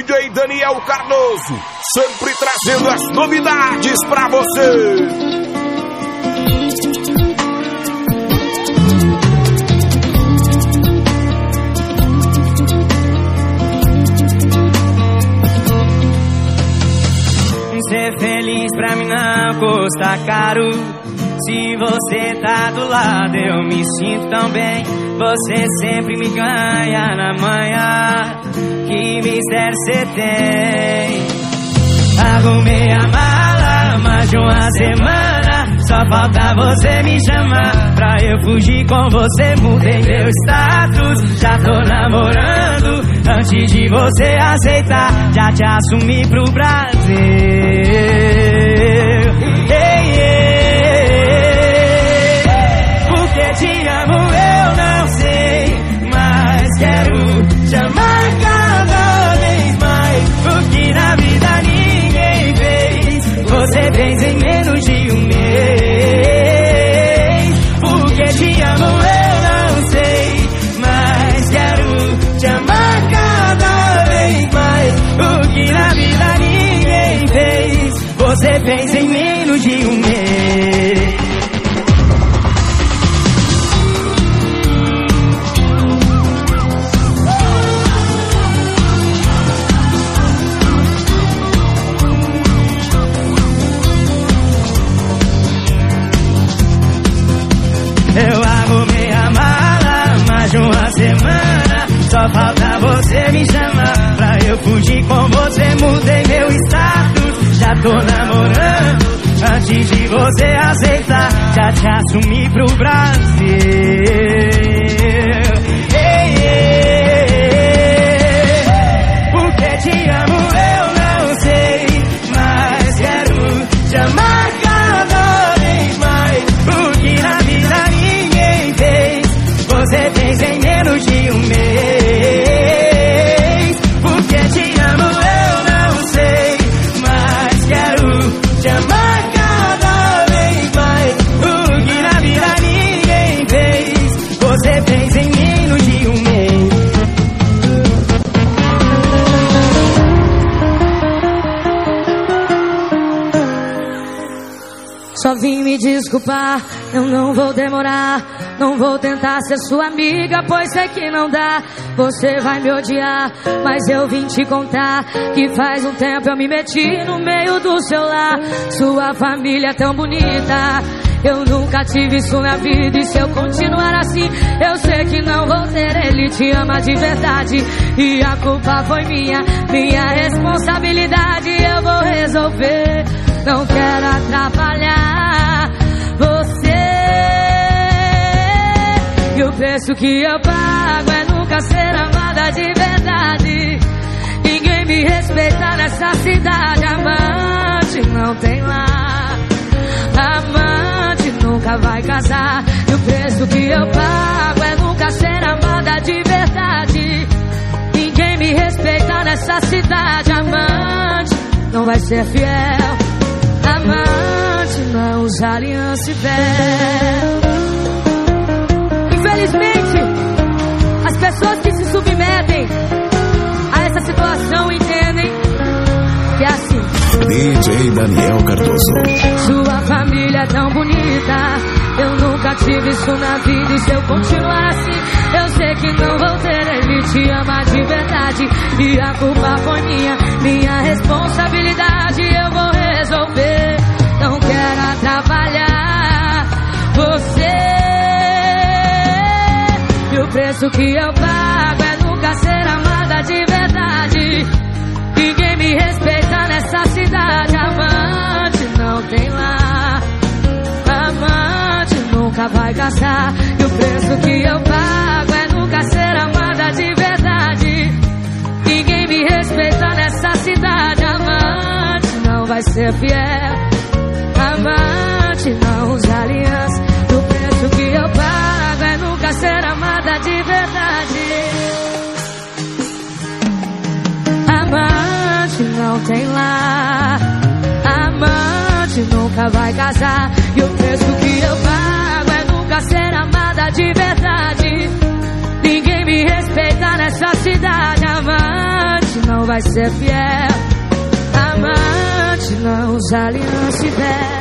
DJ Daniel Cardoso, sempre trazendo as novidades pra você. Ser feliz pra mim não custa caro. Se você tá do lado eu me sinto tão bem. Você sempre me ganha na manhã. Que mistério cê tem? Arrumei a mala mais de uma semana. Só falta você me chamar pra eu fugir com você. Mudei meu status, já tô namorando. Antes de você aceitar, já te assumi pro Brasil. Ei, ei, porque te amo eu não sei, mas quero te amar cada vez mais. O que na vida ninguém fez, você fez em menos de um mês. Porque te amo eu não sei, mas quero te amar cada vez mais. O que na vida ninguém fez, você fez em menos de um mês. Eu arrumei a mala mais de uma semana. Só falta você me chamar pra eu fugir com você. Mudei meu status, já tô namorando. Antes de você aceitar, já te assumi pro Brasil. Ei, ei, ei, porque te amo eu não sei, mas quero te amar cada vez mais. Porque na vida ninguém fez, você fez em menos de um mês. Porque te amo eu não sei, mas quero te amar cada vez mais. Porque na vida ninguém fez, você fez em menos de um mês. Só vim me desculpar, eu não vou demorar. Não vou tentar ser sua amiga, pois sei que não dá. Você vai me odiar, mas eu vim te contar que faz um tempo eu me meti no meio do seu lar. Sua família é tão bonita, eu nunca tive isso na vida. E se eu continuar assim, eu sei que não vou ter. Ele te ama de verdade e a culpa foi minha responsabilidade. Eu vou resolver, não quero atrapalhar você. E o preço que eu pago é nunca ser amada de verdade. Ninguém me respeita nessa cidade. Amante não tem lá, amante nunca vai casar. E o preço que eu pago é nunca ser amada de verdade. Ninguém me respeita nessa cidade. Amante não vai ser fiel, amante não usa aliança e véu. Infelizmente, as pessoas que se submetem a essa situação entendem que é assim. DJ Daniel Cardoso. Sua família é tão bonita, eu nunca tive isso na vida. E se eu continuar assim, eu sei que não vou ter. Ele te ama de verdade e a culpa foi minha responsabilidade. Eu vou resolver, não quero atrapalhar você. E o preço que eu pago é nunca ser amada de verdade. Ninguém me respeita nessa cidade. Amante não tem lá, amante nunca vai casar. E o preço que eu pago é nunca ser amada de verdade. Ninguém me respeita nessa cidade. Amante não vai ser fiel, amante não usa aliança. O preço que eu pago é nunca ser amada de verdade. Amante não tem lá, amante nunca vai casar. E o preço que eu pago é nunca ser amada de verdade. Ninguém me respeita nessa cidade. Amante não não vai ser fiel. Amante não usa aliança e véu.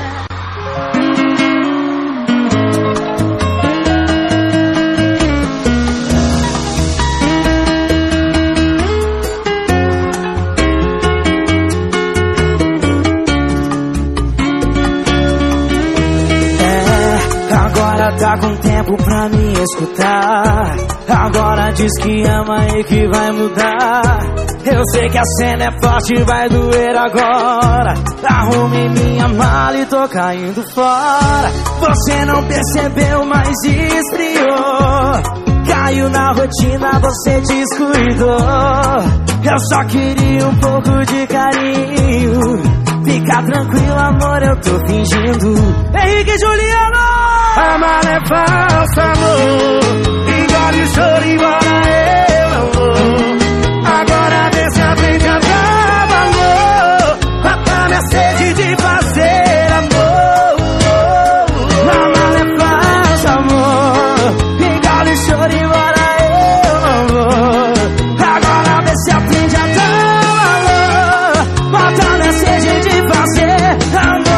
Agora tá com tempo pra me escutar. Agora diz que ama e que vai mudar. Eu sei que a cena é forte, vai doer agora. Arrumei minha mala e tô caindo fora. Você não percebeu, mas esfriou. Caiu na rotina, você descuidou. Eu só queria um pouco de carinho. Fica tranquilo, amor, eu tô fingindo. Henrique e Juliano! Amar é falso, amor. Engole o choro, embora eu não vou. Agora vê se aprende a dar valor. Mata minha sede de fazer amor. Amar é falso, amor. Engole o choro, embora eu não vou. Agora vê se aprende a dar valor. Mata minha sede de fazer amor.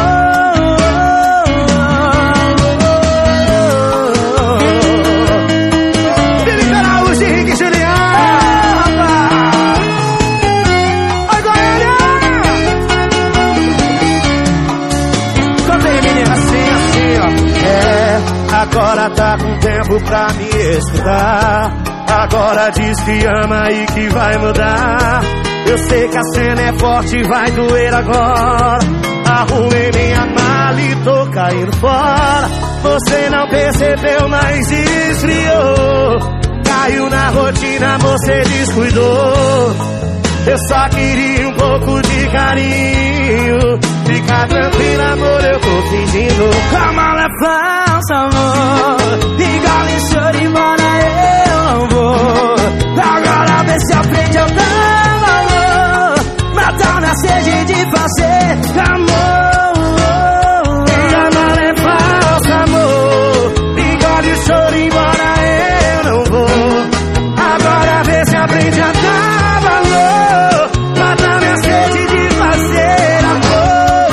Agora tá com tempo pra me escutar. Agora diz que ama e que vai mudar. Eu sei que a cena é forte, vai doer agora. Arrumei minha mala e tô caindo fora. Você não percebeu, mas esfriou. Caiu na rotina, você descuidou. Eu só queria um pouco de carinho. Fica tranquilo, amor, eu tô fingindo. Amar é falso, amor. Engole o choro, embora eu não vou. Agora vê se aprende a dar valor. Matar minha sede de fazer amor. Amar é falso, amor. Engole o choro, embora eu não vou. Agora vê se aprende a dar valor. Matar minha sede de fazer amor.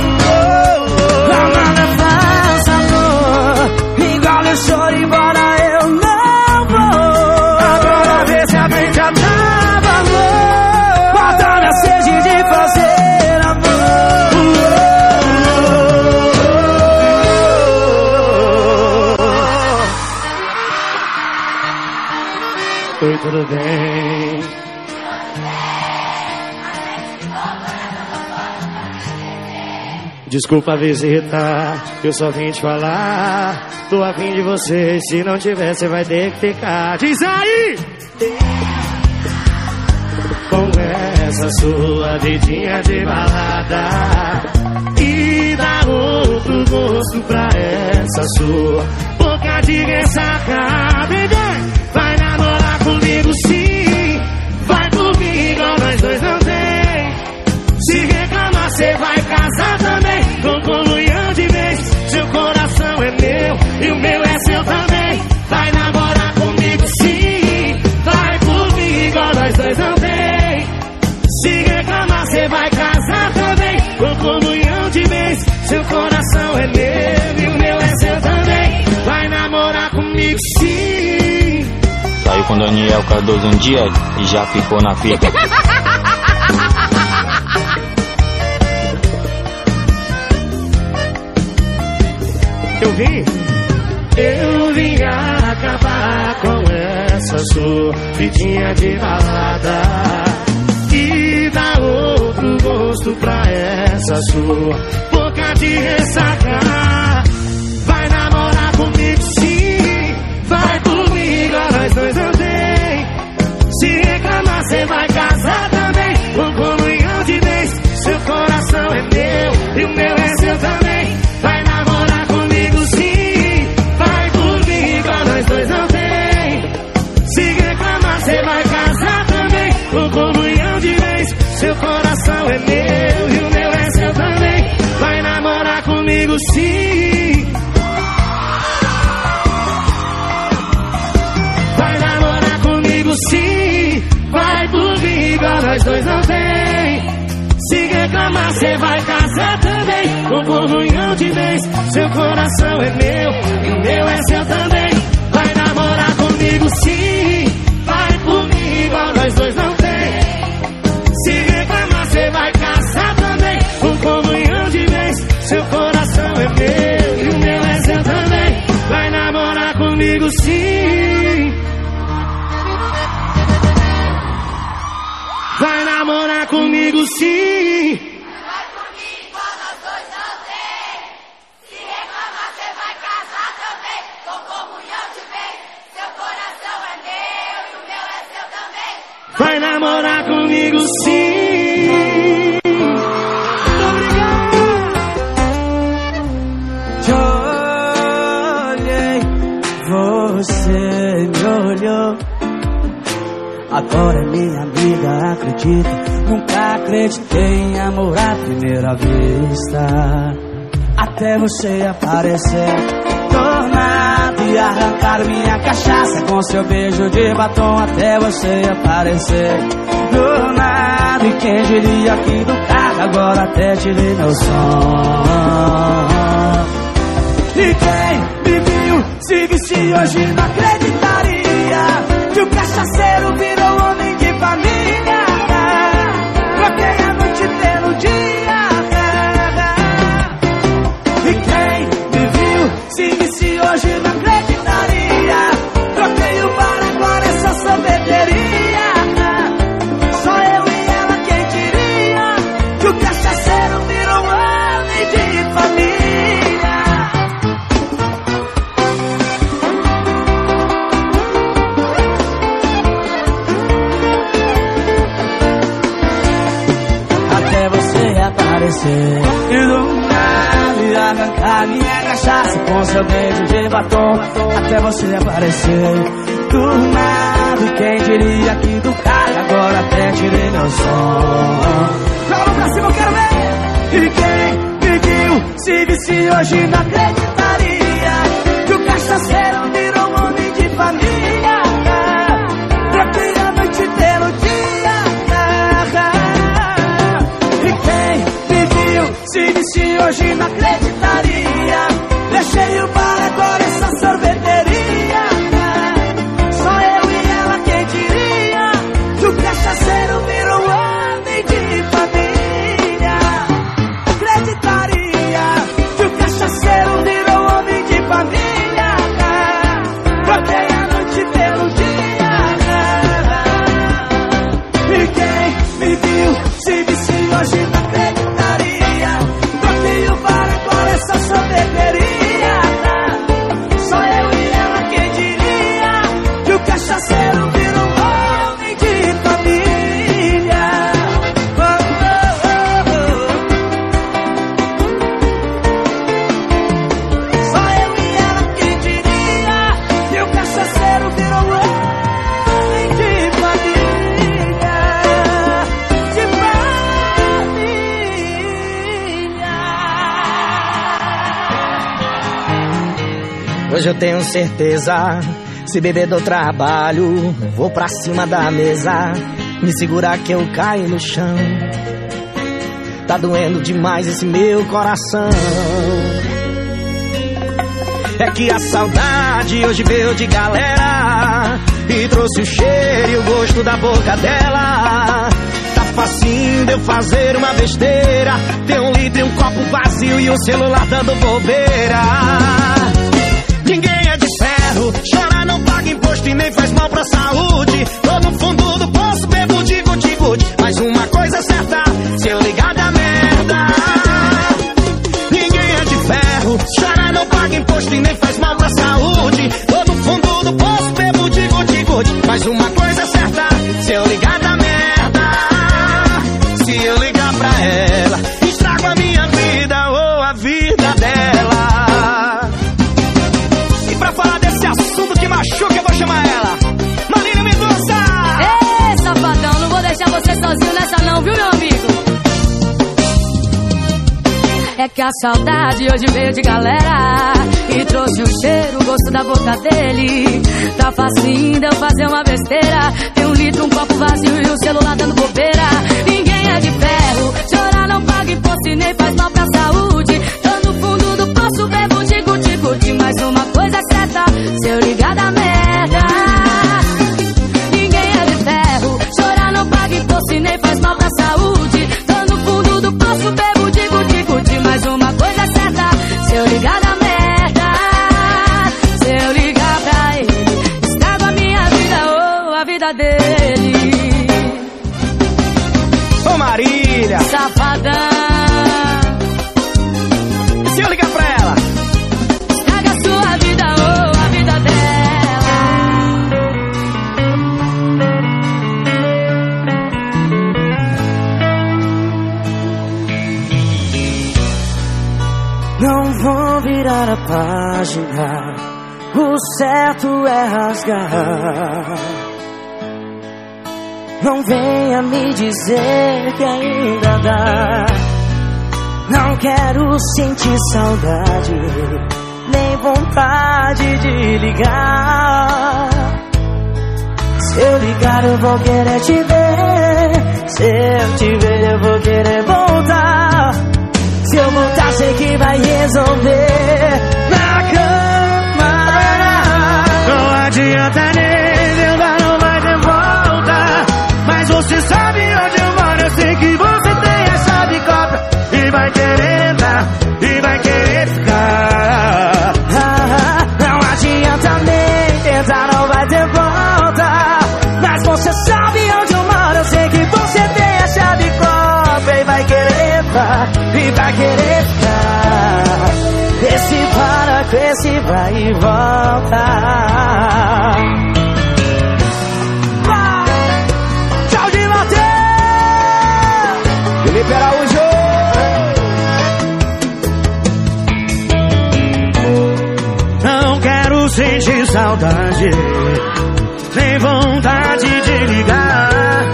Choro, embora eu não vou. Agora vê se aprende a dar valor. Mata minha sede de fazer amor. Oi, tudo bem? Desculpa a visita, eu só vim te falar. Tô a fim de você, se não tiver, você vai ter que ficar. Diz aí! Com essa sua vidinha de balada e dá outro gosto pra essa sua boca de ressaca. Bebê, vai namorar comigo sim. Vai comigo, nós dois não tem. Se reclamar, cê vai casar também. Com comunhão de vez, seu coração é meu e o meu é seu também. Vai namorar comigo sim. Vai comigo, nós dois não tem. Se reclamar, cê vai casar também. Com comunhão de vez, seu coração é meu e o meu é seu também. Vai namorar comigo sim. Saiu com Daniel Cardoso um dia e já ficou na fita. Eu vim acabar com essa sua vidinha de balada e dar outro gosto pra essa sua boca de ressaca. Vai namorar comigo sim. Vai comigo, nós dois não tem. Se reclamar, cê vai casar também. Com comunhão de vez, seu coração é meu e o meu é seu também. Vai namorar comigo sim. Vai comigo, nós dois não tem. Se reclamar, cê vai casar também. Com comunhão de vez, seu coração é meu e o meu é seu também. Vai namorar comigo sim. Vai namorar comigo sim. Vai comigo, nós dois não tem. comunhão de vez. Seu coração é meu e o meu é seu também. Vai namorar comigo sim, vai por mim igual nós dois não tem. Se reclamar cê vai casar também. Com comunhão de vez. Seu coração é meu e o meu é seu também. Vai namorar comigo sim. Vai namorar comigo sim. Vai por mim igual nós dois não tem. Se reclamar cê vai casar também. Com comunhão de bem. Seu coração é meu e o meu é seu também. Vai namorar comigo sim. Muito obrigado. Te olhei, você me olhou. Agora é minha amiga, acredita. Nunca acreditei em amor à primeira vista. Até você aparecer do nada e arrancar minha cachaça com seu beijo de batom. Até você aparecer do nada. E quem diria aqui do carro agora até tirei meu som. E quem me viu se vestir hoje não acreditaria que o cachaceiro virou homem de família. Troquei a noite pelo dia. E quem me viu se vestir hoje não acreditaria. Troquei o bar, agora é só sorveteria. Só eu e ela quem diria que o cachaceiro virou homem de família. Aparecer e do nada e arrancar minha cachaça com seu beijo de batom. Até você aparecer do nada. E quem diria que do carro agora até tirei meu som. Joga a mão pra cima, eu quero ver. E quem me viu se visse hoje não acreditaria que o cachaceiro virou um homem de família. Troquei a noite pelo dia. Se disse hoje não acreditaria. Deixei o bar, agora é só sorveteria. Só eu e ela quem diria que o cachaceiro virou homem de família. Acreditaria que o cachaceiro virou homem de família. Troquei a noite pelo dia. E quem me viu se disse hoje não acreditaria. Troquei o bar, agora é só sorveteria. Só eu e ela quem diria que o cachaceiro virou homem de família. Só eu e ela quem diria que o cachaceiro virou homem de família. De Hoje eu tenho certeza, se beber do trabalho, vou pra cima da mesa, me segurar que eu caio no chão. Tá doendo demais esse meu coração. É que a saudade hoje veio de galera e trouxe o cheiro e o gosto da boca dela. Tá facinho de eu fazer uma besteira, ter um litro e um copo vazio e um celular dando bobeira. Ninguém é de ferro, chorar não paga imposto e nem faz mal pra saúde. Tô no fundo do poço, bebo de guti-guti. Mas uma coisa é certa, se eu ligar da merda. Ninguém é de ferro, chorar não paga imposto e nem faz mal pra saúde. Tô no fundo do poço, bebo de guti-guti. Mas uma coisa é certa, se eu ligar da merda. Se eu ligar pra ela, estrago a minha vida ou a vida dela. Pra falar desse assunto que machuca, eu vou chamar ela, Marina Mendonça. Ei, safadão, não vou deixar você sozinho nessa não, viu, meu amigo? É que a saudade hoje veio de galera e trouxe o cheiro, o gosto da boca dele. Tá facinho de eu fazer uma besteira, tem um litro, um copo vazio e o celular dando bobeira. Ninguém é de ferro, chorar não paga imposto e nem faz mal pra saúde. Tô falta saúde. Tô no fundo do poço, bebo, digo, mas uma coisa é certa: se eu ligar na merda, se eu ligar pra ele, estrago a minha vida ou a vida dele. Ô Marília, Safadão, se eu ligar pra ela, estraga a sua vida ou a vida dela. Não vou virar a página, o certo é rasgar. Não venha me dizer que ainda dá. Não quero sentir saudade, nem vontade de ligar. Se eu ligar eu vou querer te ver, se eu te ver eu vou querer voltar. Se eu voltar sei que vai resolver na cama. Não adianta nem tentar, não vai ter volta. Mas você sabe onde eu moro, eu sei que você tem a chave cobra. E vai querer entrar, e vai querer ficar. Não adianta nem tentar, não vai ter volta. Mas você sabe onde eu moro, eu sei que você tem a chave cobra. E vai querer entrar, e vai querer ficar. Esse para com esse vai e volta. Tchau de Matheus, Felipe Araújo. Não quero sentir saudade, nem vontade de ligar.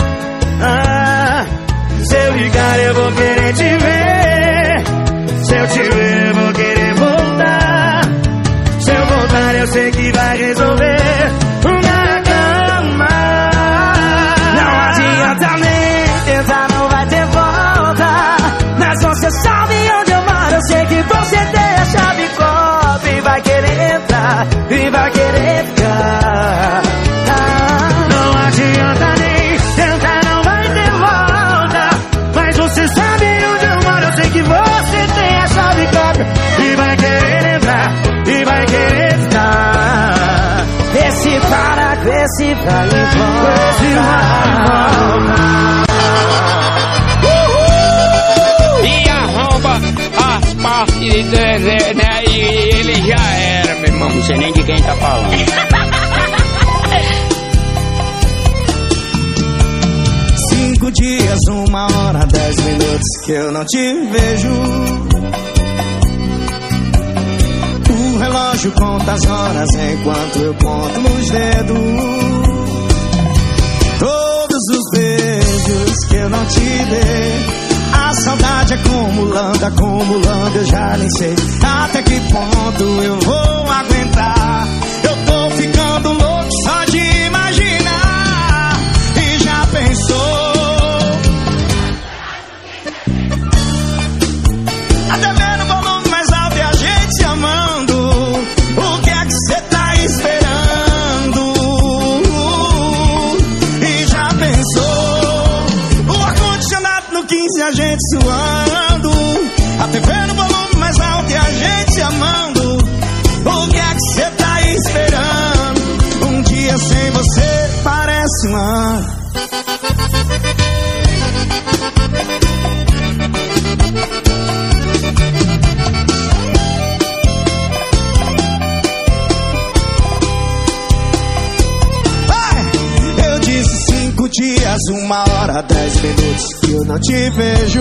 Se eu ligar eu vou querer te ver, se eu te ver eu vou querer voltar. Se eu voltar eu sei que vai resolver na cama. não adianta nem tentar, não vai ter volta. Mas você sabe onde eu moro, eu sei que você tem a chave cobre. E vai querer entrar, e vai querer ficar. Não adianta nem tentar, não vai ter volta. Mas você sabe onde eu moro, eu sei que você tem a chave cobra. E vai querer entrar, e vai querer ficar. Esse para com esse vai e volta. E arromba as partes do né? E ele já era, meu irmão. Não sei nem de quem tá falando. 5 dias, 1 hora, 10 minutos que eu não te vejo. O relógio conta as horas enquanto eu conto nos dedos. Todos os beijos que eu não te dei, a saudade acumulando, acumulando, eu já nem sei até que ponto eu vou aguentar. Eu tô ficando louco só de imaginar. E já pensou? Até vendo o volume mais alto e a gente se amando. O que é que cê tá esperando? E já pensou? O ar-condicionado no 15 a gente suando. Até vendo o volume mais alto e a gente se amando. O que é que cê tá esperando? Um dia sem você parece um ano. Eu disse 5 dias, 1 hora, 10 minutos que eu não te vejo.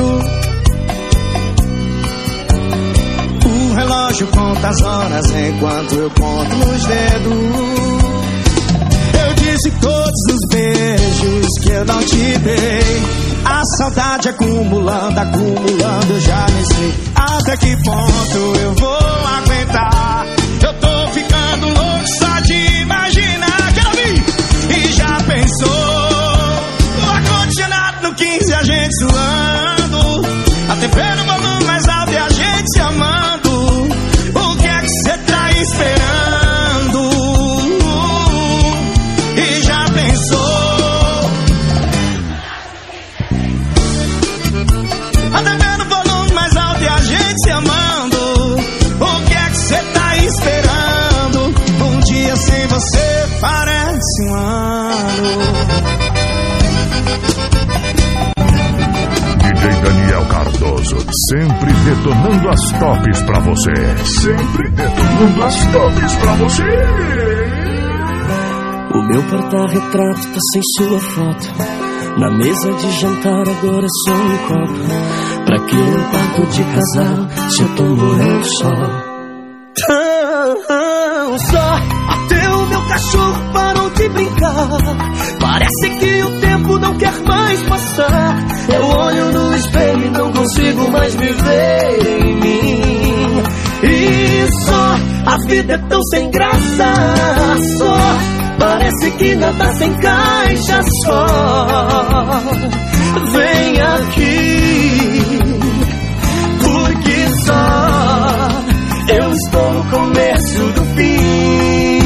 O relógio conta as horas enquanto eu conto nos dedos. Eu disse todos os beijos que eu não te dei, a saudade acumulando, acumulando, eu já nem sei até que ponto eu vou aguentar. Eu tô ficando louco só de imaginar. Quero ouvir! E já pensou? O ar-condicionado no 15 a gente suando. A TV no volume mais alto e a gente se amando. O que é que cê tá esperando? E já pensou? Até vendo o volume mais alto e a gente se amando. O que é que cê tá esperando? Um dia sem você parece um ano. DJ Daniel Cardoso, sempre detonando as tops pra você. Sempre detonando as tops pra você. O meu porta-retrato tá sem sua foto. Na mesa de jantar agora é só um copo. Pra que um quarto de casal se eu tô morrendo só? Tão só, até o meu cachorro parou de brincar. Parece que o tempo não quer mais passar. Eu olho no espelho e não consigo mais me ver em mim. E só, a vida é tão sem graça. Só, parece que nada se encaixa. Só, vem aqui, porque só eu estou no começo do fim.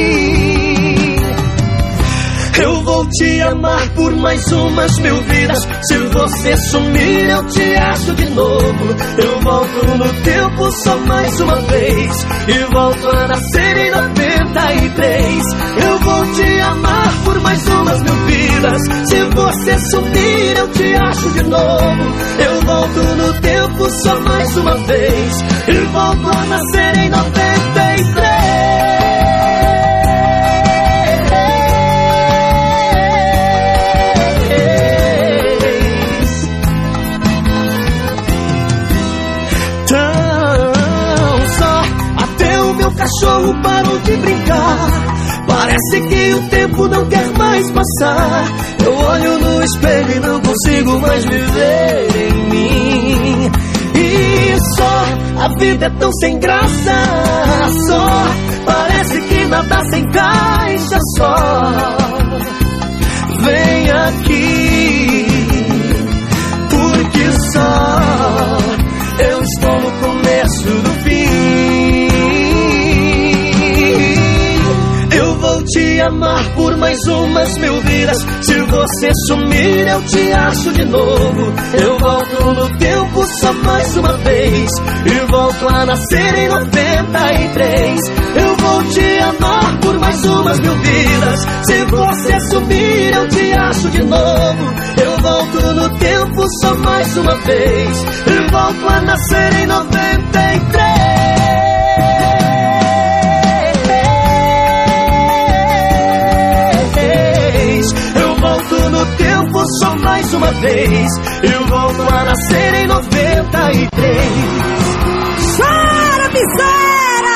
Eu vou te amar por mais umas 1000 vidas. Se você sumir eu te acho de novo. Eu volto no tempo só mais uma vez e volto a nascer em 93. Eu vou te amar por mais umas 1000 vidas. Se você sumir eu te acho de novo. Eu volto no tempo só mais uma vez e volto a nascer em 93. Cachorro parou de brincar. Parece que o tempo não quer mais passar. Eu olho no espelho e não consigo mais viver em mim. E só, a vida é tão sem graça. Só, parece que nada se encaixa. Só, vem aqui, porque só eu estou no começo do fim. Te amar por mais umas 1000 vidas. Se você sumir eu te acho de novo. Eu volto no tempo só mais uma vez e volto a nascer em 93. Eu vou te amar por mais umas 1000 vidas. Se você sumir eu te acho de novo. Eu volto no tempo só mais uma vez e volto a nascer em 93. No tempo só mais uma vez eu volto a nascer em 93. Chora, miséria!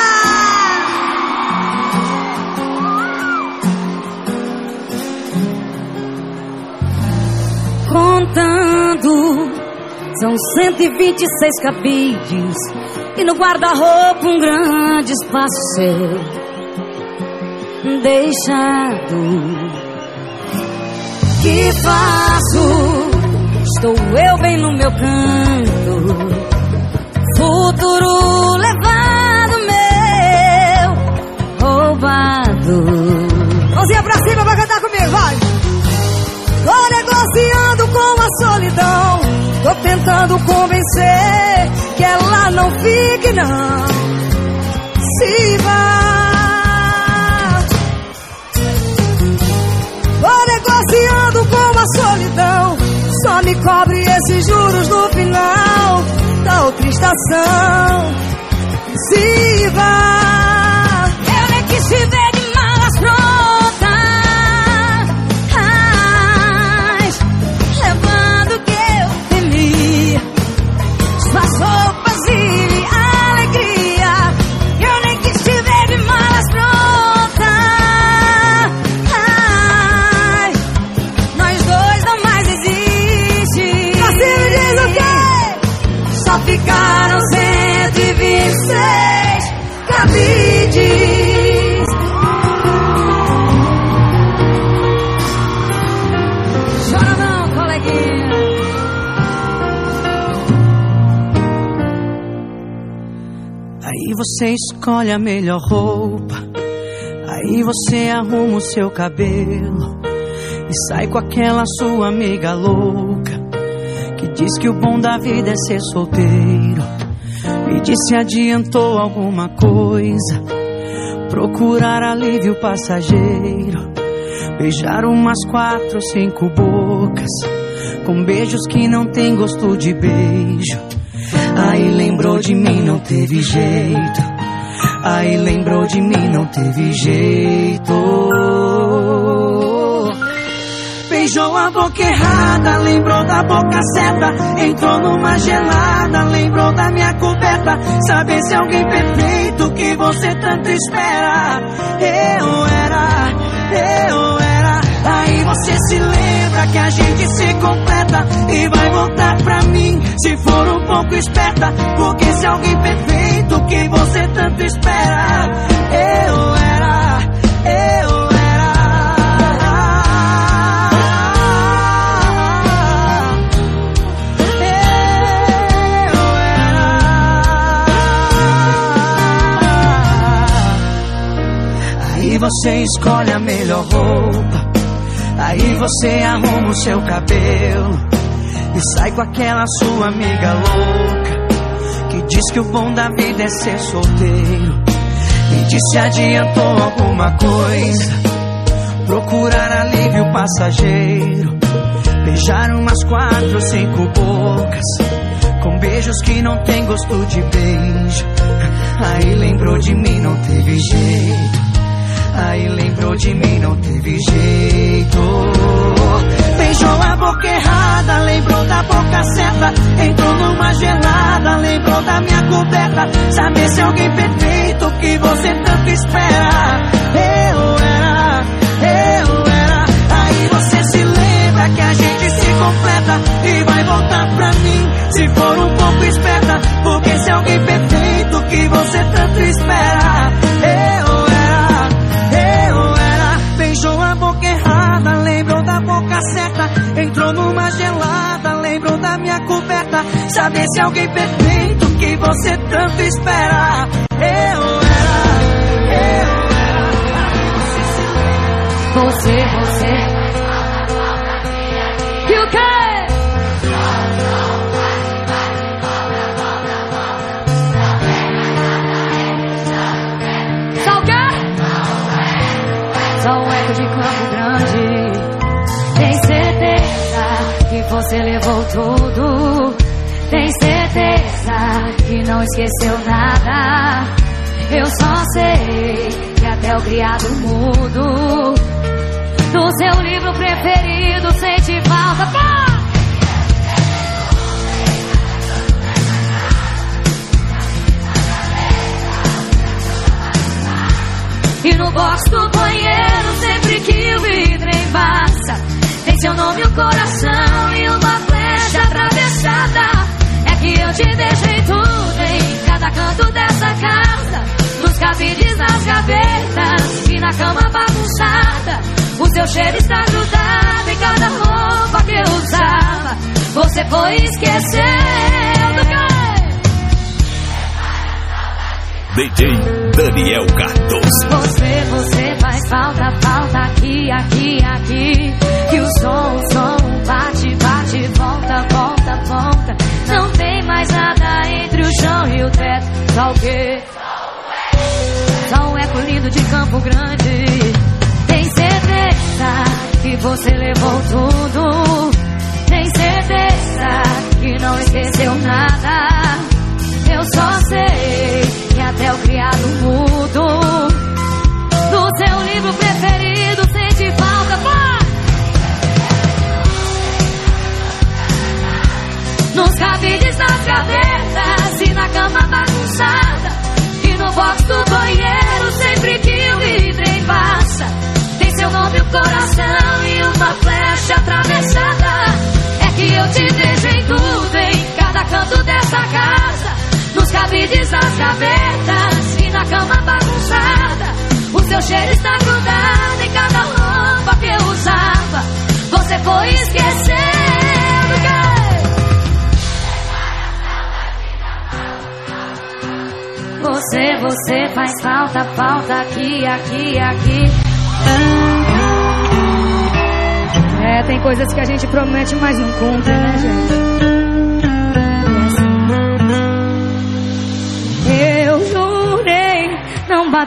Contando, são 126 cabides e no guarda-roupa um grande espaço seu deixado. Que faço? Estou eu bem no meu canto, futuro levado meu, roubado. Mãozinha pra cima, vai cantar comigo, vai! Tô negociando com a solidão, tô tentando convencer que ela não fique não, se vá. Tô negociando com a solidão, só me cobre esses juros no final da outra estação. Se vá. Eu nem quis te ver de malas prontas, levando o que eu temi, suas roupas e alegria. Eu nem quis te ver de malas prontas. Ficaram 126 cabides. Chora não, coleguinha. Aí você escolhe a melhor roupa, aí você arruma o seu cabelo e sai com aquela sua amiga louca que diz que o bom da vida é ser solteiro. Me diz se adiantou alguma coisa. Procurar alívio passageiro. Beijar umas 4 ou 5 bocas, com beijos que não tem gosto de beijo. Aí lembrou de mim, não teve jeito. Aí lembrou de mim, não teve jeito. Beijou a boca errada, lembrou da boca certa. Entrou numa gelada, lembrou da minha coberta. Saber se alguém perfeito que você tanto espera. Eu era. Aí você se lembra que a gente se completa e vai voltar pra mim se for um pouco esperta. Porque se alguém perfeito que você tanto espera. Eu era. Aí você escolhe a melhor roupa, aí você arruma o seu cabelo e sai com aquela sua amiga louca que diz que o bom da vida é ser solteiro. Me diz se adiantou alguma coisa. Procurar alívio passageiro. Beijar umas 4 ou 5 bocas, com beijos que não tem gosto de beijo. Aí lembrou de mim, não teve jeito. Aí lembrou de mim, não teve jeito. Beijou a boca errada, lembrou da boca certa. Entrou numa gelada, lembrou da minha coberta. Saber se alguém perfeito que você tanto espera. Eu era. Aí você se lembra que a gente se completa e vai voltar pra mim se for um pouco esperta. Porque se alguém perfeito que você tanto espera. Beijou a boca errada, lembrou da boca certa. Entrou numa gelada, lembrou da minha coberta. Saber se alguém perfeito que você tanto espera. Eu era. Você. E o quê? Só um eco de Campo Grande. Tem certeza que você levou tudo. Tem certeza que não esqueceu nada. Eu só sei que até o criado mudo do seu livro preferido sente falta. Pá! E no box do banheiro, sempre que o vidro embaça, tem seu nome, o coração e uma flecha atravessada. É que eu te deixei tudo em cada canto dessa casa, nos cabides, nas gavetas e na cama bagunçada. O seu cheiro está grudado em cada roupa que eu usava. Você foi esquecendo que... DJ Daniel Cardoso. Você faz falta aqui. Que o som bate, volta. Não tem mais nada entre o chão e o teto. Só o quê? Só um eco lindo de Campo Grande. Tem certeza que você levou tudo. Tem certeza que não esqueceu nada. Eu só sei que até o criado mudo do seu livro preferido sente falta. Pá! Nos cabides, nas gavetas e na cama bagunçada. E no box do banheiro, sempre que o vidro embaça, tem seu nome, o coração e uma flecha atravessada. É que eu te deixei tudo em cada canto dessa casa, nos cabides, nas gavetas e na cama bagunçada. O seu cheiro está grudado em cada roupa que eu usava. Você foi esquecendo que... Você faz falta aqui. Tem coisas que a gente promete, mas não cumpre, né, gente?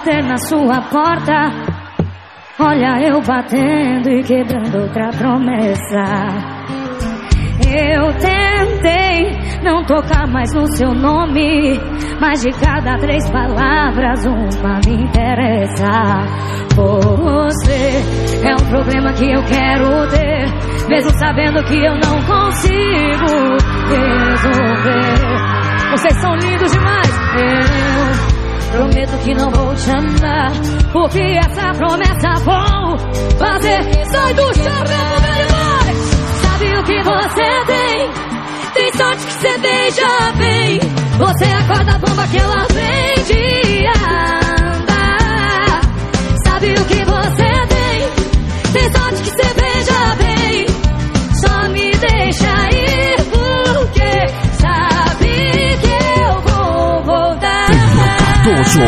bater na sua porta. Olha eu batendo e quebrando outra promessa. Eu tentei não tocar mais no seu nome, mas de cada 3 palavras uma me interessa. Você é um problema que eu quero ter, mesmo sabendo que eu não consigo resolver. Vocês são lindos demais. Eu prometo que não vou te amar, porque essa promessa vou fazer. Sai do chão, meu boy. Sabe o que você tem? Tem sorte que você beija bem. Você acorda a bomba que ela vem andar. Sabe o que você tem? Tem sorte que você beija bem. Só me deixa ir porque sabe que eu vou voltar. Cardoso.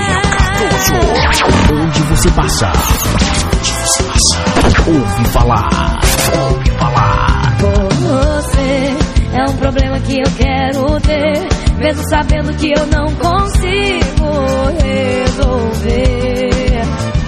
Onde você passa? Ouve falar. Você é um problema que eu quero ter, mesmo sabendo que eu não consigo resolver.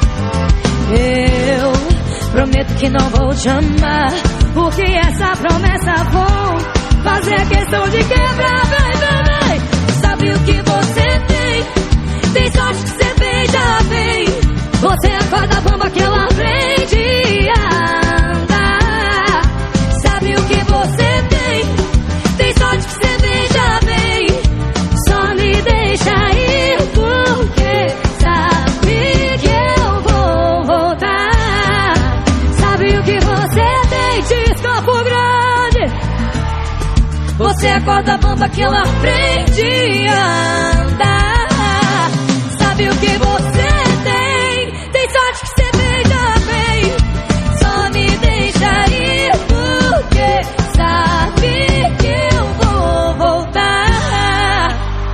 Eu prometo que não vou te amar, porque essa promessa vou fazer questão de quebrar. Vem. Sabe o que você tem? Tem sorte que você beija bem. Você acorda a bomba que ela aprende a andar. Sabe o que você tem? Tem sorte que você beija bem. Só me deixa ir porque sabe que eu vou voltar. Sabe o que você tem? Diz Campo Grande. Você acorda a bomba que ela aprende a andar. Sabe o que você tem? Tem sorte que você beija bem. Só me deixa ir porque sabe que eu vou voltar.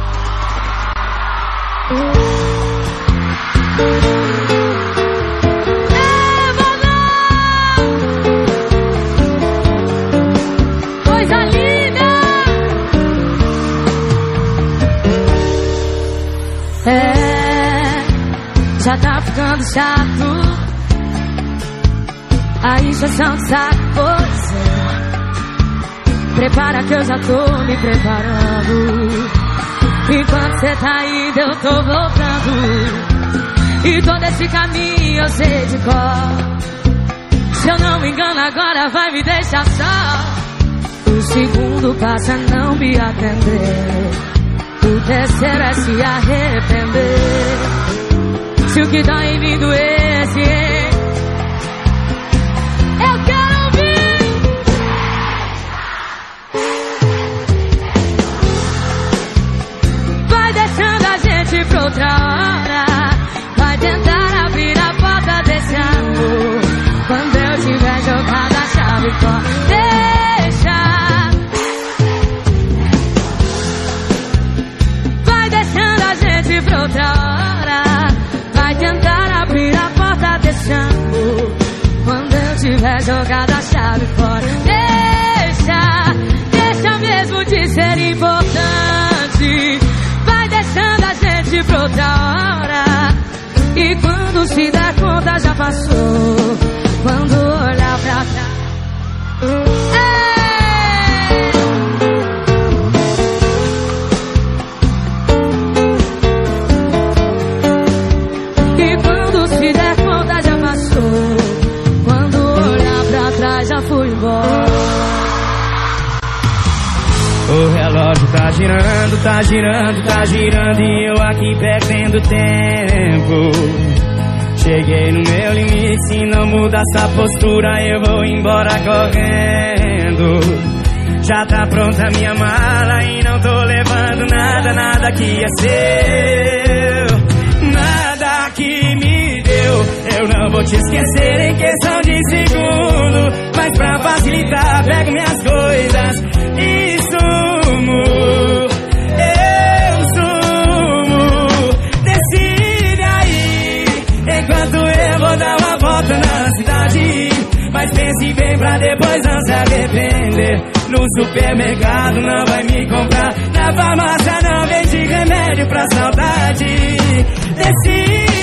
Coisa linda. Já tá ficando chato a encheção de saco. Você prepara que eu já tô me preparando. Enquanto cê tá indo eu tô voltando. E todo esse caminho eu sei de cor. Se eu não me engano agora vai me deixar só. O segundo passa não me atender. O terceiro é se arrepender. Se o que dá em mim doesse, eu quero ouvir. Vai deixando a gente pra outra hora. Vai tentar abrir a porta desse amor. Quando eu tiver jogado a chave fora, deixa. Vai deixando a gente pra outra hora. Vai tentar abrir a porta desse amor. Quando eu tiver jogado a chave fora, deixa mesmo de ser importante. Vai deixando a gente pra outra hora. E quando se der conta já passou. Quando olhar pra trás, o relógio tá girando e eu aqui perdendo tempo. Cheguei no meu limite, se não mudar essa postura eu vou embora correndo. Já tá pronta minha mala e não tô levando nada que é seu. Nada que me deu, eu não vou te esquecer em questão de segundo. Mas pra facilitar, pego minhas coisas e sumo. Eu sumo. Decide aí, enquanto eu vou dar uma volta na cidade. Mas pense bem pra depois não se arrepender. No supermercado não vai me comprar. Na farmácia não vende remédio pra saudade. Decide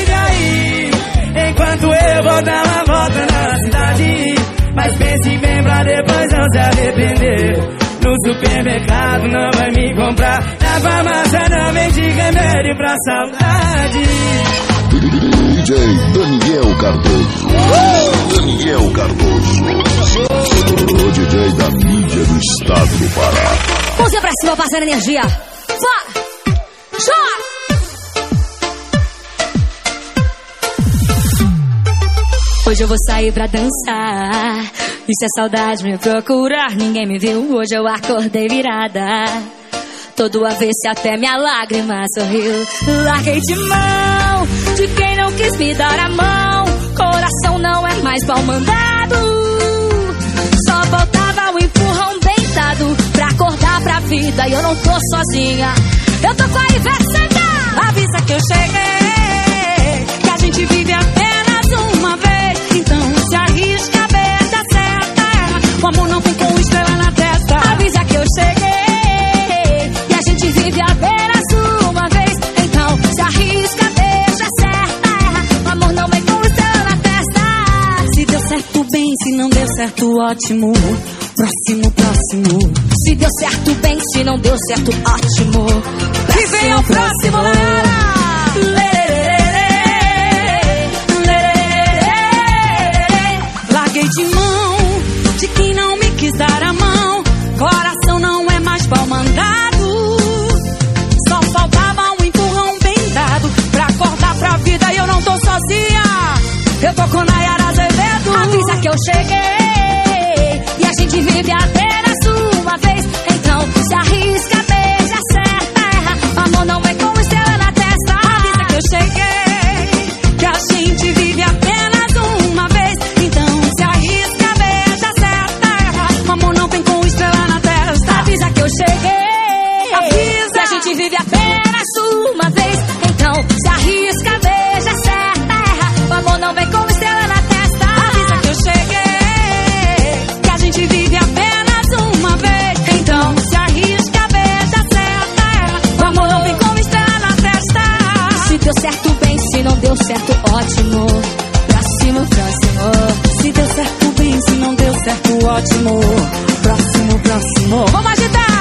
eu vou dar uma volta na cidade, mas pense bem pra depois não se arrepender. No supermercado não vai me comprar, na farmácia não vende remédio pra saudade. DJ Daniel Cardoso. Daniel Cardoso. O DJ da mídia do estado do Pará. Pulsa pra cima, passando energia. Vá! Chora! Hoje eu vou sair pra dançar, e se a saudade me procurar, ninguém me viu, hoje eu acordei virada. Todo avesso até minha lágrima sorriu. Larguei de mão de quem não quis me dar a mão, coração não é mais pau mandado. Só faltava um empurrão bem dado pra acordar pra vida, e eu não tô sozinha, eu tô com a Ivete. Avisa que eu cheguei, que a gente vive apenas uma vez, então se arrisca, beija, certa. O amor não vem com estrela na testa. Avisa que eu cheguei, que a gente vive apenas uma vez, então se arrisca, beija, certa. O amor não vem com estrela na testa. Se deu certo, bem, se não deu certo, ótimo. Próximo, próximo. Se deu certo, bem, se não deu certo, ótimo. E vem ao próximo, galera. Larguei de mão de quem não me quis dar a mão, coração não é mais pau mandado. Só faltava um empurrão bem dado pra acordar pra vida, e eu não tô sozinha, eu tô com Nayara Azevedo. Avisa que eu cheguei, e a gente vive apenas uma vez, então se arrisca, beija, certa. Amor não vem com estrela na testa. Avisa que eu cheguei, que a gente vive apenas uma vez, então se arrisca, beija, certa. Amor não vem com estrela na testa. Avisa que eu cheguei, avisa, que a gente vive apenas uma vez, então se arrisca, beija, certa. Amor não vem com estrela na testa. Avisa que eu cheguei, que a gente vive apenas uma vez, então se arrisca, beija, certa. Amor não vem com estrela na testa. Se deu certo, bem, se não deu certo, ótimo. Próximo, próximo. Se deu certo, bem, se não deu certo, ótimo. Próximo, próximo. Vamos agitar!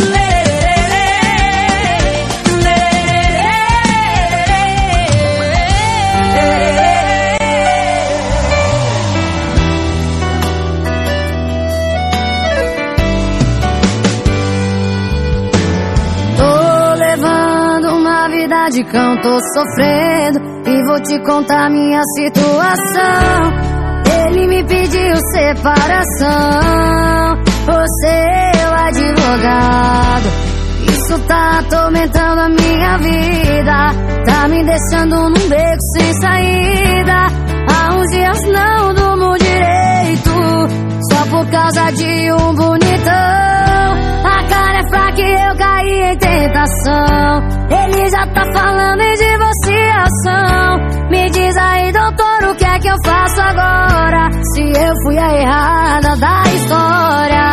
De cão, tô sofrendo e vou te contar minha situação. Ele me pediu separação, você é o advogado. Isso tá atormentando a minha vida, tá me deixando num beco sem saída. Há uns dias não durmo direito, só por causa de um bonitão. A cara é fraca e eu caí em tentação. Ele já tá falando em divorciação. Me diz aí, doutor, o que é que eu faço agora? Se eu fui a errada da história,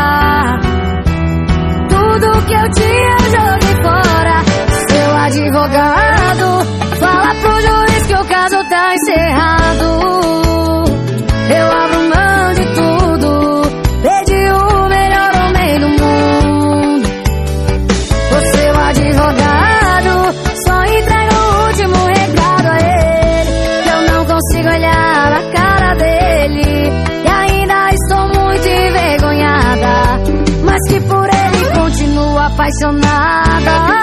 tudo que eu tinha eu joguei fora. Seu advogado, fala pro juiz que o caso tá encerrado. Eu abro mão de tudo, perdi o melhor homem do mundo. Você é o advogado, só entrega o último recado a ele, que eu não consigo olhar na cara dele, e ainda estou muito envergonhada, mas que por ele continuo apaixonada.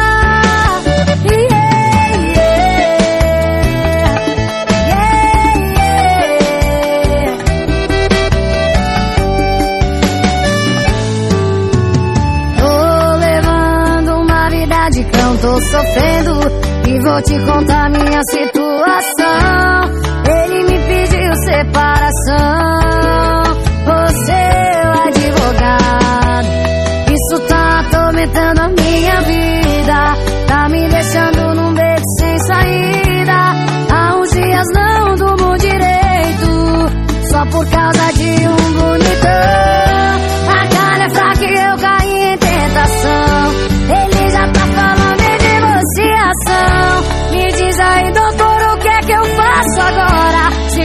Tô sofrendo e vou te contar minha situação. Ele me pediu separação, você é o advogado. Isso tá atormentando a minha vida, tá me deixando num beco sem saída. Há uns dias não durmo direito, só por causa de um bonitão. A cara é fraca e eu caí em tentação. Ele já tá falando em negociação. Me diz aí, doutor, o que é que eu faço agora?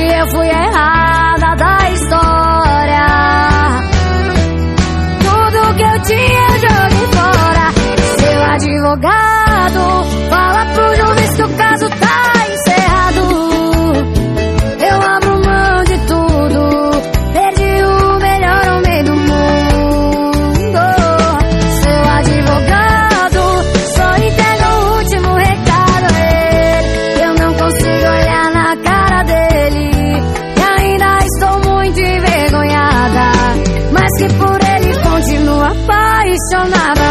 dia eu joguei fora. Seu advogado fala pro juiz que o caso tá encerrado. Eu abro mão de tudo, perdi o melhor homem do mundo. Seu advogado só entrega o último recado a ele. Eu não consigo olhar na cara dele e ainda estou muito envergonhada, mas que por ele continuo apaixonada.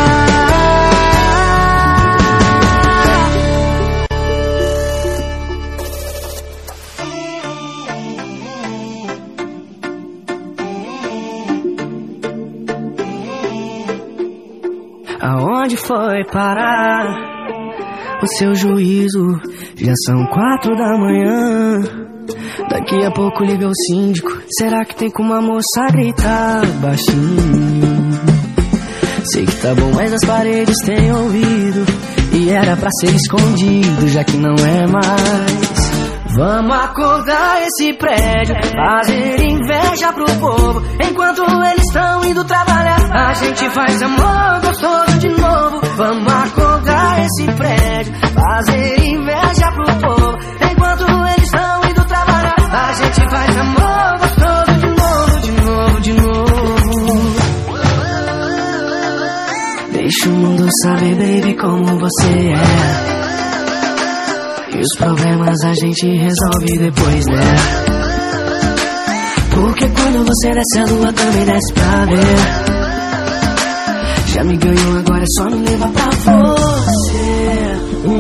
Aonde foi parar o seu juízo? Já são 4 da manhã. Daqui a pouco liga o síndico. Será que tem como a moça gritar baixinho? Sei que tá bom, mas as paredes têm ouvido e era pra ser escondido, já que não é mais. Vamos acordar esse prédio, fazer inveja pro povo. Enquanto eles estão indo trabalhar, a gente faz amor gostoso de novo. Vamos acordar esse prédio, fazer inveja pro povo. Enquanto eles estão indo trabalhar, a gente faz amor gostoso de novo, de novo, de novo. Deixa o mundo saber, baby, como você é. E os problemas a gente resolve depois, né? Porque quando você desce a lua também desce pra ver. Já me ganhou, agora é só me levar pra você.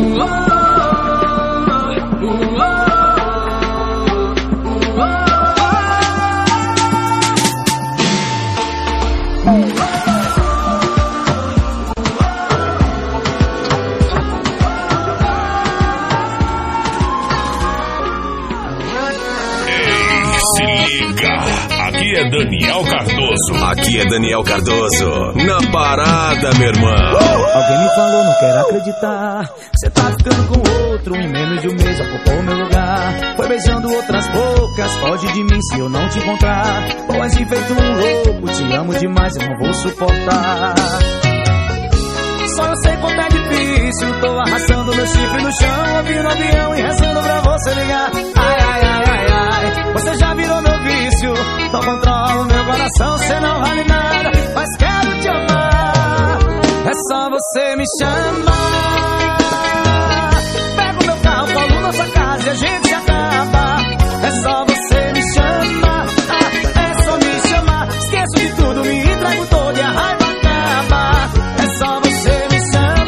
Aqui é Daniel Cardoso. Aqui é Daniel Cardoso. Na parada, meu irmão. Alguém me falou, não quero acreditar. Você tá ficando com outro, em menos de um mês ocupou meu lugar. Foi beijando outras bocas, foge de mim se eu não te encontrar. Ou agi feito um louco, te amo demais, eu não vou suportar. Só eu sei quanto é difícil, tô arrastando meu chifre no chão, ouvindo avião e rezando pra você ligar. Ai, ai, ai, ai, ai, você já virou meu vício. Não controlo meu coração, cê não vale nada, mas quero te amar. É só você me chamar. Pego meu carro, colo na sua casa e a gente se acaba. É só você me chamar. É só me chamar. Esqueço de tudo, me entrego todo e a raiva acaba. É só você me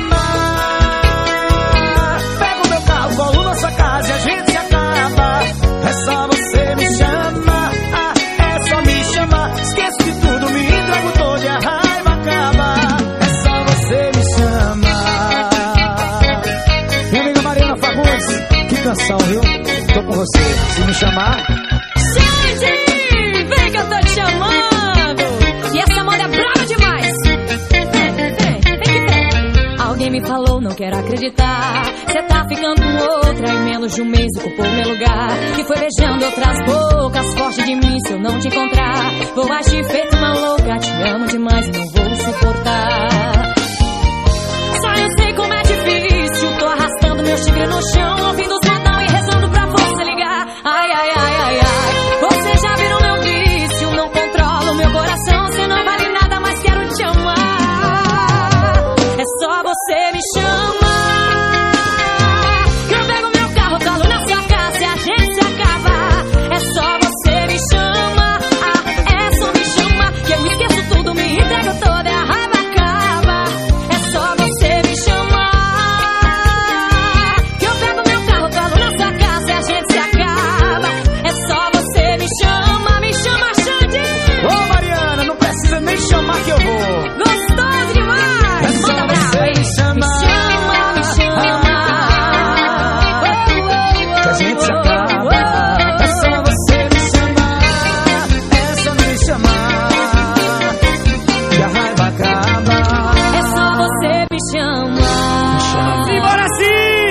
chamar. Pego meu carro, colo na sua casa e a gente se acaba. É só você me chamar. É só me chamar. Esqueço de tudo, me entrego todo e a raiva acaba. É só você me chamar. Minha amiga Mariana Fagundes, que canção, viu? Tô com você, se me chamar. Xande, vem que eu tô te chamando. E essa moda é brava demais. Vem que vem. Alguém me falou, não quero acreditar. Cê tá ficando com outra, em menos de um mês ocupou meu lugar. E foi beijando outras bocas, forte de mim se eu não te encontrar. Vou agir feito uma louca, te amo demais e não vou suportar. Só eu sei como é difícil, tô arrastando meu chifre no chão, ouvindo os modão e rezando pra você ligar. Ai, ai, ai, ai, ai, você já virou meu vício. Não controlo meu coração, cê não vale nada, mas quero te amar. É só você me chamar. Eu pego meu carro, colo na sua casa e a gente se acaba. É só você me chamar. É só me chamar, que eu esqueço tudo, me entrego toda e a raiva acaba. É só você me chamar. Que eu pego meu carro, colo na sua casa e a gente se acaba. É só você me chama, Xande. Ô Mariana, não precisa nem chamar que eu vou. Gostoso demais. É só Manda você brava, hein? me chamar. Me chama. Que a gente se acaba. É só você me chamar. É só me chamar. Que a raiva acaba. É só você me chamar. Simbora sim!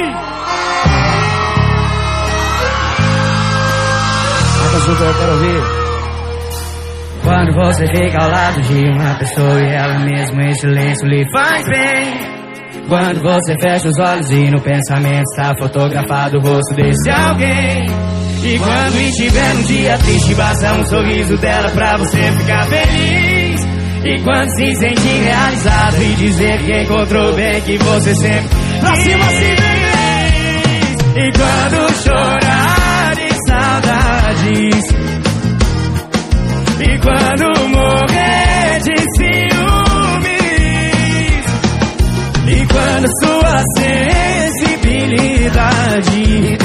Canta junto, eu quero ouvir. Quando você fica ao lado de uma pessoa e ela mesmo em silêncio lhe faz bem. Quando você fecha os olhos e no pensamento está fotografado o rosto desse alguém. E quando estiver num dia triste, basta um sorriso dela pra você ficar feliz. E quando se sentir realizado e dizer que encontrou bem que você sempre pra cima se feliz. E quando chorar de saudades, e quando morrer de ciúmes, e quando sua sensibilidade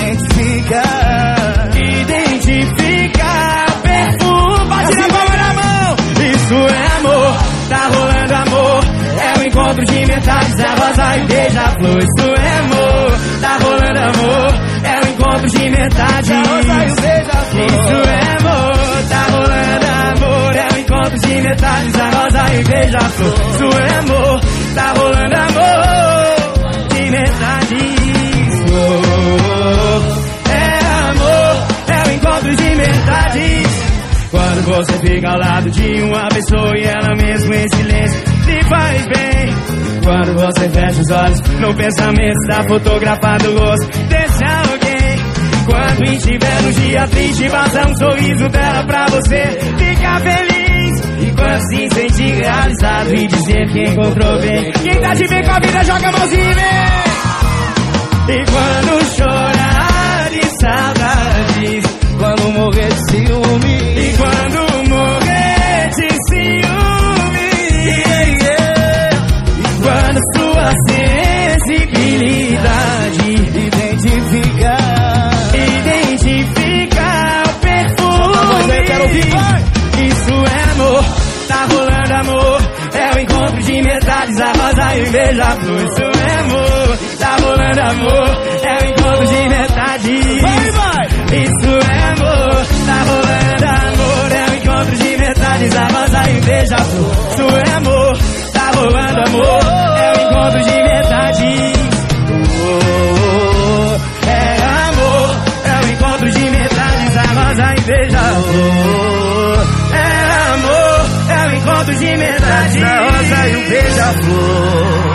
identifica perfume, bate na palma da mão. Isso é amor, tá rolando amor. É o encontro de metades, a rosa e o beija-flor. Isso é amor, tá rolando amor. É o encontro de metades, a rosa e o beija-flor. Isso é amor, tá rolando amor. É o encontro de metades, a rosa e o beija-flor. Isso é amor, tá rolando amor de metades. É amor, é o encontro de metades. Quando você fica ao lado de uma pessoa e ela mesmo em silêncio lhe faz bem. Quando você fecha os olhos, no pensamento está fotografado o rosto desse alguém. Quando estiver no dia triste, basta um sorriso dela pra você ficar feliz. E quando se sentir realizado e dizer que encontrou bem, quem tá de bem com a vida joga a mãozinha e vem. E quando chorar de saudades, quando morrer de ciúme, e quando morrer de ciúme, e quando sua sensibilidade identifica o perfume. Isso é amor, tá rolando amor. É o encontro de metades, a rosa e o beija-flor. Isso é amor, tá rolando amor. É o encontro de metades. Isso é amor, tá rolando amor. É o encontro de metades, a rosa e o beija-flor. Isso é amor, tá rolando amor. É o encontro de metades. É amor, é o encontro de metades, a rosa e o beija-flor. É amor, é o encontro de metades, a rosa e o beija-flor.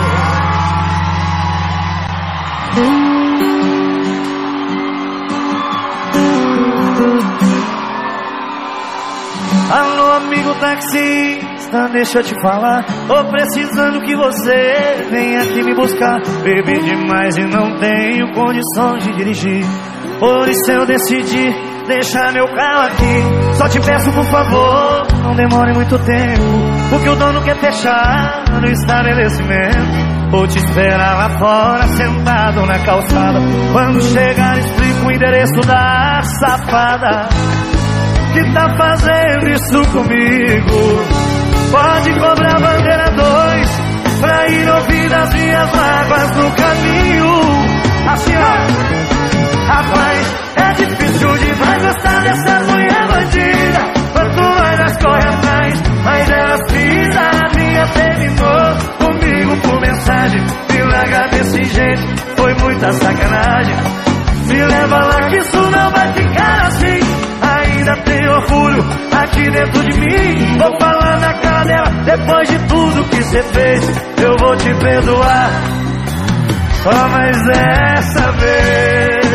Alô, amigo taxista, deixa eu te falar. Tô precisando que você venha aqui me buscar. Bebi demais e não tenho condições de dirigir. Por isso eu decidi deixar meu carro aqui. Só te peço por favor, não demore muito tempo, porque o dono quer fechar no estabelecimento. Vou te esperar lá fora, sentado na calçada. Quando chegar explico o endereço da safada que tá fazendo isso comigo. Pode cobrar bandeira 2 pra ir ouvir das minhas mágoas no caminho. Assim ó, rapaz, é difícil demais gostar dessa mulher bandida. Quanto mais nós corre atrás, mais elas pisam. A minha terminou comigo por mensagem. Me larga desse jeito, foi muita sacanagem. Me leva lá que isso não vai ficar assim. Ainda tem orgulho aqui dentro de mim. Vou falar na cara dela, depois de tudo que cê fez, eu vou te perdoar, só mais dessa vez.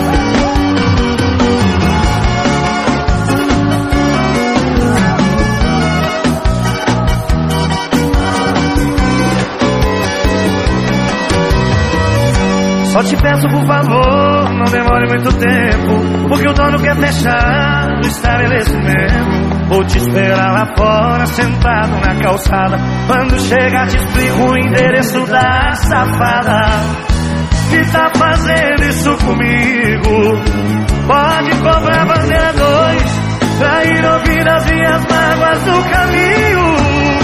Só te peço por favor, não demore muito tempo, porque o dono quer fechar o estabelecimento. Vou te esperar lá fora, sentado na calçada. Quando chegar te explico o endereço da safada que tá fazendo isso comigo. Pode cobrar bandeira 2 pra ir ouvir as minhas mágoas no caminho.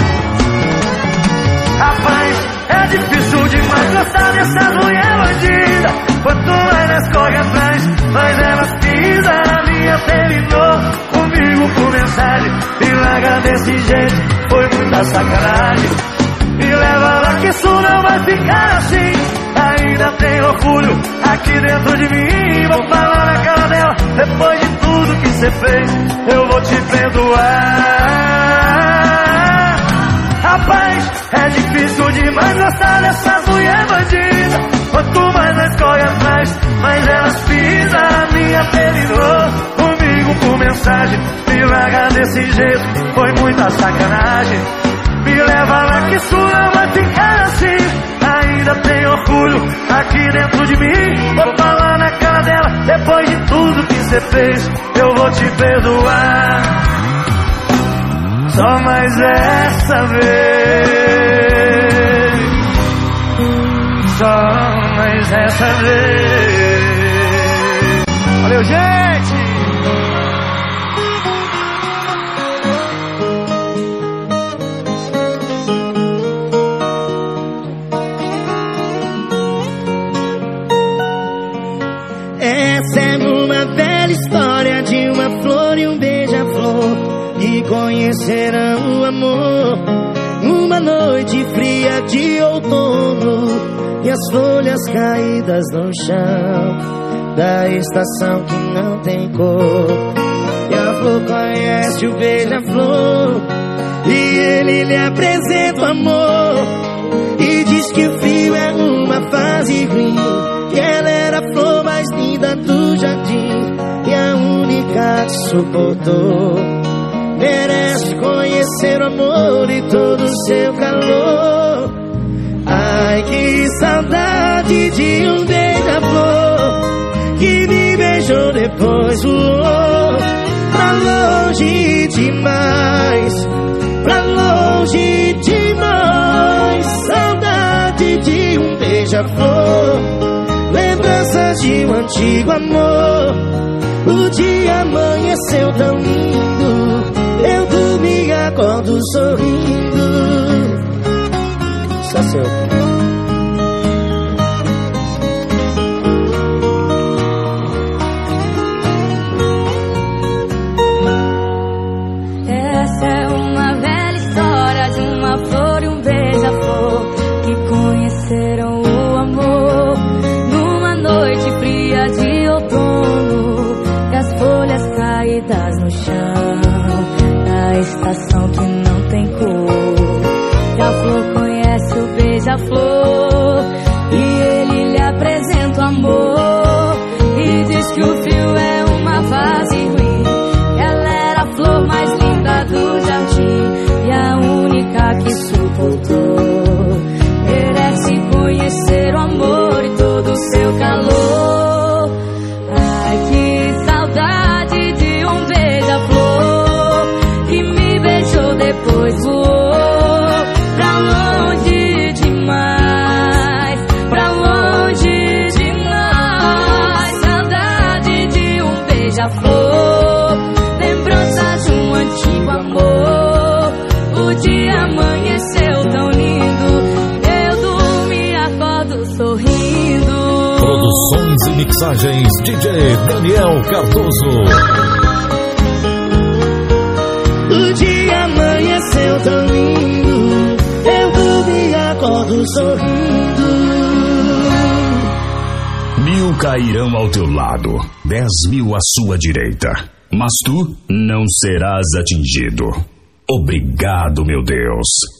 Rapaz, é difícil demais gostar dessa mulher bandida. Quanto mais nós corre atrás, mais elas pisam. A minha terminou comigo por mensagem. Me larga desse jeito, foi muita sacanagem. Me leva lá que isso não vai ficar assim. Ainda tem orgulho aqui dentro de mim. Vou falar na cara dela, depois de tudo que cê fez, eu vou te perdoar. Difícil demais gostar dessa mulher bandida. Quanto mais nós corre atrás, mais elas pisam. A minha terminou comigo por mensagem. Me larga desse jeito, foi muita sacanagem. Me leva lá que isso não vai ficar assim. Ainda tem orgulho aqui dentro de mim. Vou falar na cara dela, depois de tudo que cê fez, eu vou te perdoar. Só mais essa vez. Só mais essa vez. Valeu, gente! Essa é uma velha história de uma flor e um beija-flor que conheceram o amor numa noite fria de outono, e as folhas caídas no chão da estação que não tem cor. E a flor conhece o beija-flor e ele lhe apresenta o amor, e diz que o fio é uma fase ruim, que ela era a flor mais linda do jardim e a única que suportou. Merece conhecer o amor e todo o seu calor. Ai, que saudade de um beija-flor que me beijou depois voou pra longe demais, pra longe de nós. Saudade de um beija-flor, lembranças de um antigo amor. O dia amanheceu tão lindo, eu dormi e acordo sorrindo. Só seu. Essa é uma velha história de uma flor e um beija-flor que conheceram o amor numa noite fria de outono, e as folhas caídas no chão da estação que não tem cor. E a flor conhece o beija-flor e ele lhe apresenta o amor, e diz que o fio é uma fase ruim, ela era a flor mais linda do jardim e a única que suportou. Merece conhecer o amor e todo o seu calor. Ai, que saudade de um beija-flor que me beijou depois voou pra longe demais, pra longe de nós. Saudade de um beija-flor, lembrança de um antigo amor. O dia amanheceu tão lindo, eu dormi e acordo sorrindo. Produções e mixagens DJ Daniel Cardoso. O dia amanheceu tão lindo, eu dormi e acordo sorrindo. 1000 cairão ao teu lado, 10.000 à sua direita, mas tu não serás atingido. Obrigado, meu Deus.